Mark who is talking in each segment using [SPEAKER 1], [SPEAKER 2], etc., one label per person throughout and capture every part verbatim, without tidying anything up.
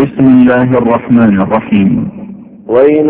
[SPEAKER 1] بسم الله الرحمن الرحيم.
[SPEAKER 2] ويل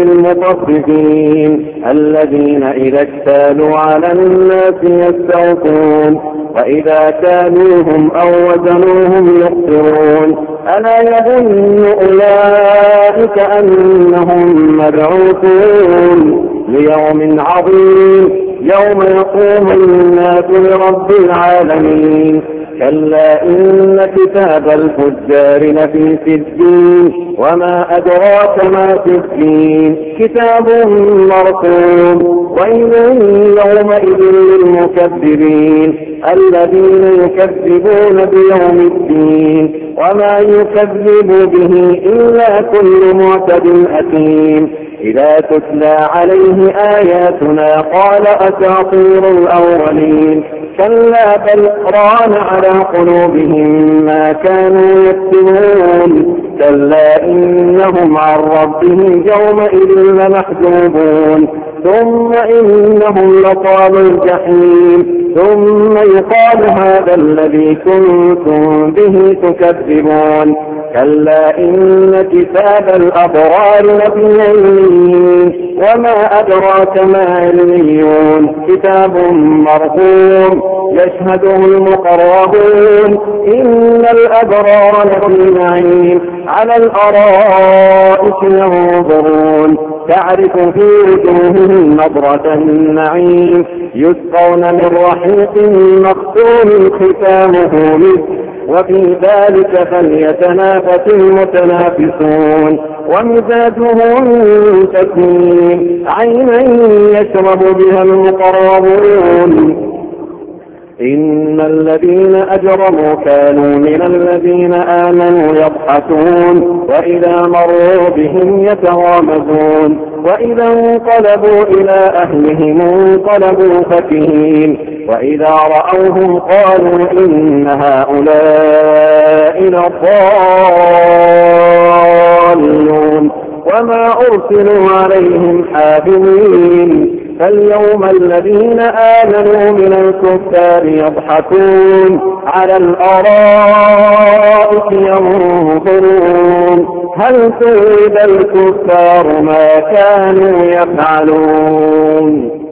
[SPEAKER 2] للمطففين الذين إذا اكتالوا على الناس يستوفون وإذا كالوهم أو وزنوهم يخسرون ألا يظن أولئك أنهم مبعوثون ليوم عظيم يوم يقوم الناس لرب العالمين كلا إن كتاب الفجار لفي سجين وما أدراك ما سجين كتاب مرقوم ويل يومئذ للمكذبين الذين يكذبون بيوم الدين وما يكذب به إلا كل معتد أثيم إذا تتلى عليه آياتنا قال أساطير الأولين كلا بل ران على قلوبهم ما كانوا يكتبون كلا إنهم عن ربهم يومئذ لمحجوبون ثم إنهم لطال الجحيم ثم يقال هذا الذي كنتم به تكذبون كلا إن كتاب الأبرار لفي عليين وما أدراك ما عليون كتاب مرقوم يشهده المقربون إن الأبرار لفي نعيم على الأرائك ينظرون تعرف في وجوههم نضرة النعيم يسقون من رحيق مختوم ختامه مسك وفي ذلك فليتنافس المتنافسون ومزاجه من تسنيم عينا يشرب بها المقربون إن الذين أجرموا كانوا من الذين آمنوا يضحكون وإذا مروا بهم يتغامزون وإذا انقلبوا إلى أهلهم انقلبوا فكهين وإذا رأوهم قالوا إن هؤلاء لضالون وما أرسلوا عليهم حافظين فاليوم الذين آمنوا من الكفار يضحكون على الأرائك ينظرون هل ثوب الكفار ما كانوا يفعلون.